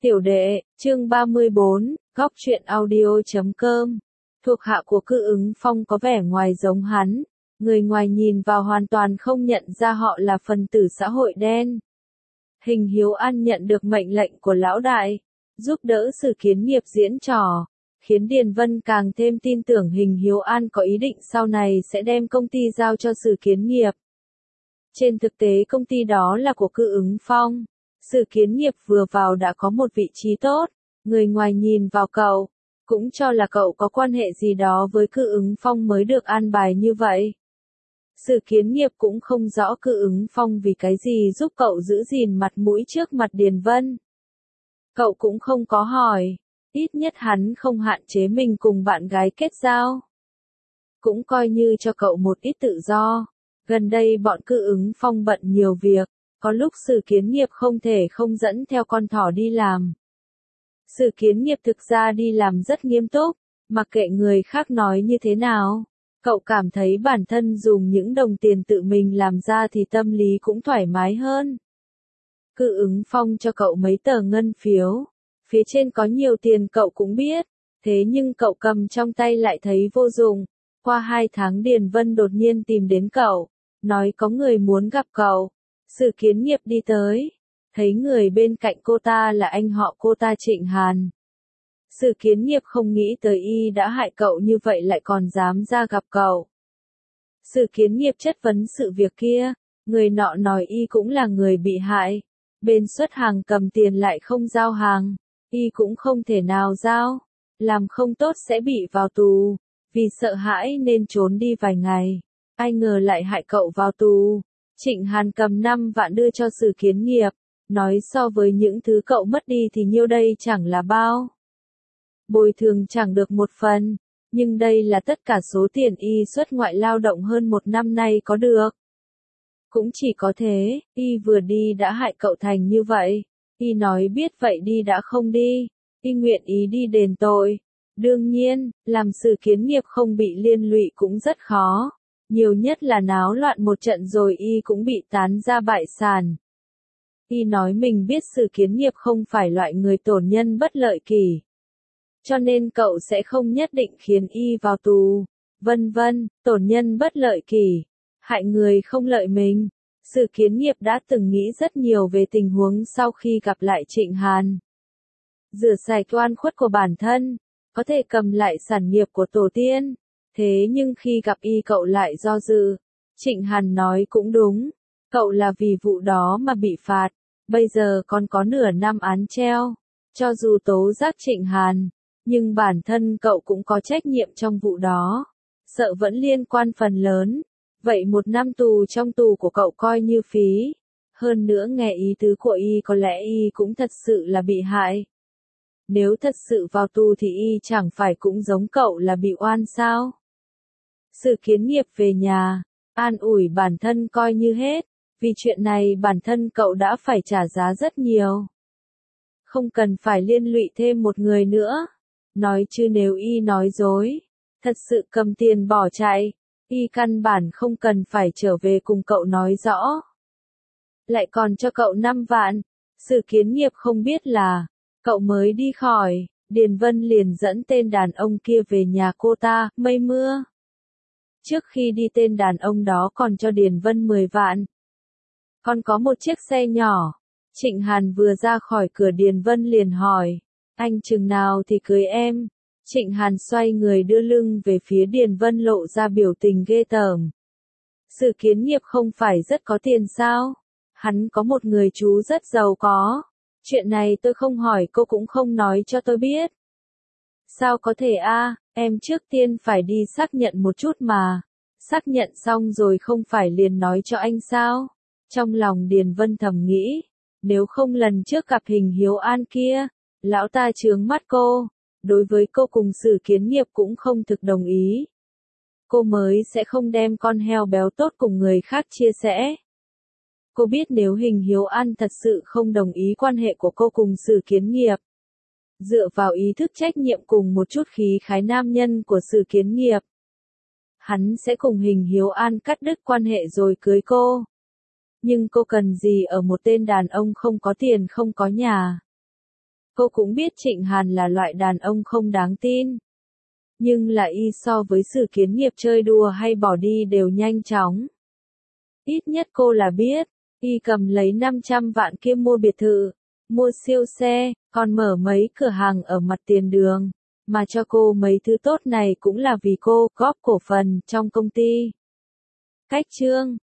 Tiểu đệ, chương 34, góc truyện audio.com. Thuộc hạ của Cự Ứng Phong có vẻ ngoài giống hắn, người ngoài nhìn vào hoàn toàn không nhận ra họ là phần tử xã hội đen. Hình Hiếu An nhận được mệnh lệnh của lão đại, giúp đỡ Sử Kiến Nghiệp diễn trò, khiến Điền Vân càng thêm tin tưởng Hình Hiếu An có ý định sau này sẽ đem công ty giao cho Sử Kiến Nghiệp. Trên thực tế công ty đó là của Cự Ứng Phong. Sử Kiến Nghiệp vừa vào đã có một vị trí tốt, người ngoài nhìn vào cậu, cũng cho là cậu có quan hệ gì đó với Cự Ứng Phong mới được an bài như vậy. Sử Kiến Nghiệp cũng không rõ Cự Ứng Phong vì cái gì giúp cậu giữ gìn mặt mũi trước mặt Điền Vân. Cậu cũng không có hỏi, ít nhất hắn không hạn chế mình cùng bạn gái kết giao. Cũng coi như cho cậu một ít tự do. Gần đây bọn Cự Ứng Phong bận nhiều việc. Có lúc Sử Kiến Nghiệp không thể không dẫn theo con thỏ đi làm. Sử Kiến Nghiệp thực ra đi làm rất nghiêm túc, mặc kệ người khác nói như thế nào. Cậu cảm thấy bản thân dùng những đồng tiền tự mình làm ra thì tâm lý cũng thoải mái hơn. Cự Ứng Phong cho cậu mấy tờ ngân phiếu. Phía trên có nhiều tiền cậu cũng biết, thế nhưng cậu cầm trong tay lại thấy vô dụng. Qua 2 tháng Điền Vân đột nhiên tìm đến cậu, nói có người muốn gặp cậu. Sử Kiến Nghiệp đi tới, thấy người bên cạnh cô ta là anh họ cô ta Trịnh Hàn. Sử Kiến Nghiệp không nghĩ tới y đã hại cậu như vậy lại còn dám ra gặp cậu. Sử Kiến Nghiệp chất vấn sự việc kia, người nọ nói y cũng là người bị hại. Bên xuất hàng cầm tiền lại không giao hàng, y cũng không thể nào giao. Làm không tốt sẽ bị vào tù, vì sợ hãi nên trốn đi vài ngày. Ai ngờ lại hại cậu vào tù. Trịnh Hàn cầm 5 vạn đưa cho Sử Kiến Nghiệp, nói so với những thứ cậu mất đi thì nhiêu đây chẳng là bao. Bồi thường chẳng được một phần, nhưng đây là tất cả số tiền y xuất ngoại lao động hơn 1 năm nay có được. Cũng chỉ có thế, y vừa đi đã hại cậu thành như vậy, y nói biết vậy đi đã không đi, y nguyện ý đi đền tội. Đương nhiên, làm Sử Kiến Nghiệp không bị liên lụy cũng rất khó. Nhiều nhất là náo loạn một trận rồi y cũng bị tán ra bại sản. Y nói mình biết Sử Kiến Nghiệp không phải loại người tổn nhân bất lợi kỷ. Cho nên cậu sẽ không nhất định khiến y vào tù. Vân vân, tổn nhân bất lợi kỷ. Hại người không lợi mình. Sử Kiến Nghiệp đã từng nghĩ rất nhiều về tình huống sau khi gặp lại Trịnh Hàn. Rửa sạch oan khuất của bản thân. Có thể cầm lại sản nghiệp của tổ tiên. Thế nhưng khi gặp y cậu lại do dự. Trịnh Hàn nói cũng đúng. Cậu là vì vụ đó mà bị phạt. Bây giờ còn có nửa năm án treo. Cho dù tố giác Trịnh Hàn. Nhưng bản thân cậu cũng có trách nhiệm trong vụ đó. Sợ vẫn liên quan phần lớn. Vậy 1 năm tù trong tù của cậu coi như phí. Hơn nữa nghe ý tứ của y có lẽ y cũng thật sự là bị hại. Nếu thật sự vào tù thì y chẳng phải cũng giống cậu là bị oan sao? Sử Kiến Nghiệp về nhà, an ủi bản thân coi như hết, vì chuyện này bản thân cậu đã phải trả giá rất nhiều. Không cần phải liên lụy thêm một người nữa. Nói chứ nếu y nói dối, thật sự cầm tiền bỏ chạy, y căn bản không cần phải trở về cùng cậu nói rõ. Lại còn cho cậu 5 vạn, Sử Kiến Nghiệp không biết là, cậu mới đi khỏi, Điền Vân liền dẫn tên đàn ông kia về nhà cô ta, mây mưa. Trước khi đi tên đàn ông đó còn cho Điền Vân 10 vạn. Còn có một chiếc xe nhỏ. Trịnh Hàn vừa ra khỏi cửa Điền Vân liền hỏi, anh chừng nào thì cưới em? Trịnh Hàn xoay người đưa lưng về phía Điền Vân lộ ra biểu tình ghê tởm. Sử Kiến Nghiệp không phải rất có tiền sao? Hắn có một người chú rất giàu có. Chuyện này tôi không hỏi cô cũng không nói cho tôi biết. Sao có thể a? Em trước tiên phải đi xác nhận một chút mà. Xác nhận xong rồi không phải liền nói cho anh sao? Trong lòng Điền Vân thầm nghĩ, nếu không lần trước gặp Hình Hiếu An kia, lão ta chướng mắt cô, đối với cô cùng Sử Kiến Nghiệp cũng không thực đồng ý. Cô mới sẽ không đem con heo béo tốt cùng người khác chia sẻ. Cô biết nếu Hình Hiếu An thật sự không đồng ý quan hệ của cô cùng Sử Kiến Nghiệp. Dựa vào ý thức trách nhiệm cùng một chút khí khái nam nhân của Sử Kiến Nghiệp. Hắn sẽ cùng Hình Hiếu An cắt đứt quan hệ rồi cưới cô. Nhưng cô cần gì ở một tên đàn ông không có tiền không có nhà. Cô cũng biết Trịnh Hàn là loại đàn ông không đáng tin. Nhưng là y so với Sử Kiến Nghiệp chơi đùa hay bỏ đi đều nhanh chóng. Ít nhất cô là biết, y cầm lấy 500 vạn kia mua biệt thự, mua siêu xe, còn mở mấy cửa hàng ở mặt tiền đường. Mà cho cô mấy thứ tốt này cũng là vì cô góp cổ phần trong công ty. Cách chương